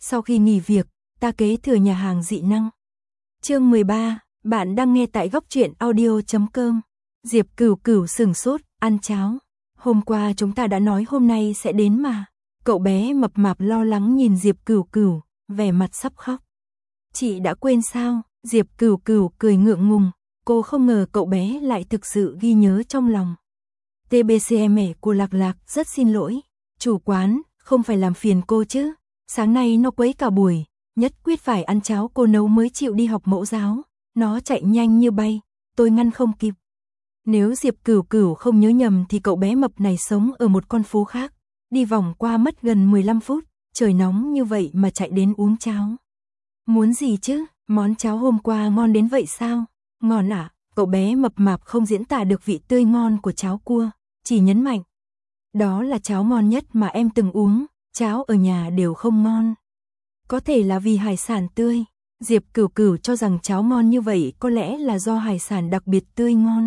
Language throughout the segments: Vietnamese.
Sau khi nghỉ việc, ta kế thừa nhà hàng dị năng. Chương 13, bạn đang nghe tại góc truyện audio.com. Diệp Cửu Cửu sửng sốt, ăn cháo. Hôm qua chúng ta đã nói hôm nay sẽ đến mà. Cậu bé mập mạp lo lắng nhìn Diệp Cửu Cửu, vẻ mặt sắp khóc. Chị đã quên sao? Diệp Cửu Cửu cười ngượng ngùng, cô không ngờ cậu bé lại thực sự ghi nhớ trong lòng. TBCM của Lạc Lạc rất xin lỗi. Chủ quán, không phải làm phiền cô chứ. Sáng nay nó quấy cả buổi, nhất quyết phải ăn cháo cô nấu mới chịu đi học mẫu giáo. Nó chạy nhanh như bay, tôi ngăn không kịp. Nếu Diệp Cửu Cửu không nhớ nhầm thì cậu bé mập này sống ở một con phố khác. Đi vòng qua mất gần 15 phút, trời nóng như vậy mà chạy đến uống cháo. Muốn gì chứ, món cháo hôm qua ngon đến vậy sao? Ngon à? Cậu bé mập mạp không diễn tả được vị tươi ngon của cháo cua, chỉ nhấn mạnh. Đó là cháo ngon nhất mà em từng uống, cháo ở nhà đều không ngon. Có thể là vì hải sản tươi. Diệp Cửu Cửu cho rằng cháo ngon như vậy có lẽ là do hải sản đặc biệt tươi ngon.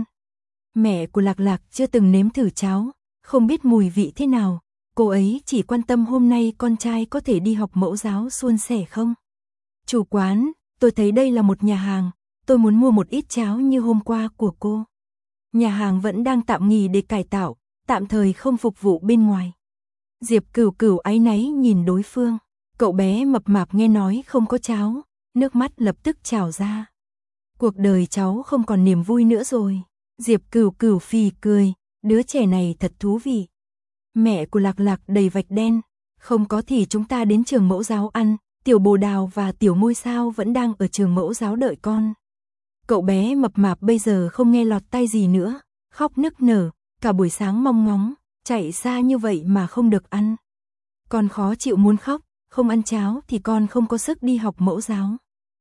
Mẹ của Lạc Lạc chưa từng nếm thử cháo, không biết mùi vị thế nào. Cô ấy chỉ quan tâm hôm nay con trai có thể đi học mẫu giáo suôn sẻ không. Chủ quán, tôi thấy đây là một nhà hàng, tôi muốn mua một ít cháo như hôm qua của cô. Nhà hàng vẫn đang tạm nghỉ để cải tạo, tạm thời không phục vụ bên ngoài. Diệp Cửu Cửu áy náy nhìn đối phương, cậu bé mập mạp nghe nói không có cháo, nước mắt lập tức trào ra. Cuộc đời cháu không còn niềm vui nữa rồi. Diệp Cửu Cửu phì cười, đứa trẻ này thật thú vị. Mẹ của Lạc Lạc đầy vạch đen, không có thì chúng ta đến trường mẫu giáo ăn, Tiểu Bồ Đào và Tiểu Ngôi Sao vẫn đang ở trường mẫu giáo đợi con. Cậu bé mập mạp bây giờ không nghe lọt tai gì nữa, khóc nức nở, cả buổi sáng mong ngóng, chạy xa như vậy mà không được ăn. Con khó chịu muốn khóc, không ăn cháo thì con không có sức đi học mẫu giáo.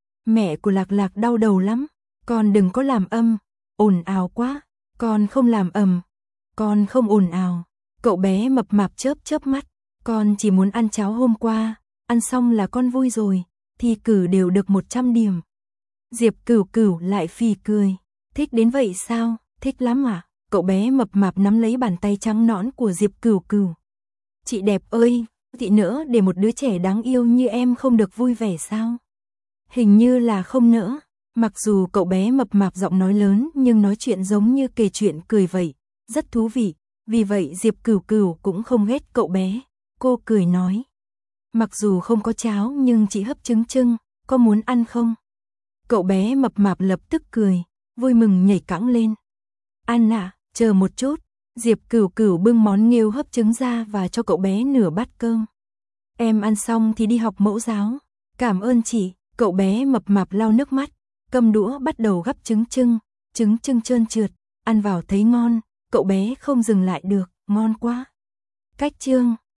Mẹ của Lạc Lạc đau đầu lắm, con đừng có làm âm, ồn ào quá, con không làm ầm, con không ồn ào. Cậu bé mập mạp chớp chớp mắt, con chỉ muốn ăn cháo hôm qua, ăn xong là con vui rồi, thi cử đều được 100 điểm. Diệp Cửu Cửu lại phì cười, thích đến vậy sao, thích lắm à? Cậu bé mập mạp nắm lấy bàn tay trắng nõn của Diệp Cửu Cửu. Chị đẹp ơi, chị nỡ để một đứa trẻ đáng yêu như em không được vui vẻ sao? Hình như là không nỡ. Mặc dù cậu bé mập mạp giọng nói lớn nhưng nói chuyện giống như kể chuyện cười vậy, rất thú vị. Vì vậy Diệp Cửu Cửu cũng không ghét cậu bé. Cô cười nói, mặc dù không có cháo nhưng chị hấp trứng chưng, có muốn ăn không? Cậu bé mập mạp lập tức cười, vui mừng nhảy cẫng lên. Ăn ạ, chờ một chút. Diệp Cửu Cửu bưng món nghêu hấp trứng ra và cho cậu bé nửa bát cơm. Em ăn xong thì đi học mẫu giáo. Cảm ơn chị. Cậu bé mập mạp lau nước mắt, cầm đũa bắt đầu gắp trứng chưng trơn trượt, ăn vào thấy ngon, cậu bé không dừng lại được, ngon quá. Cách chương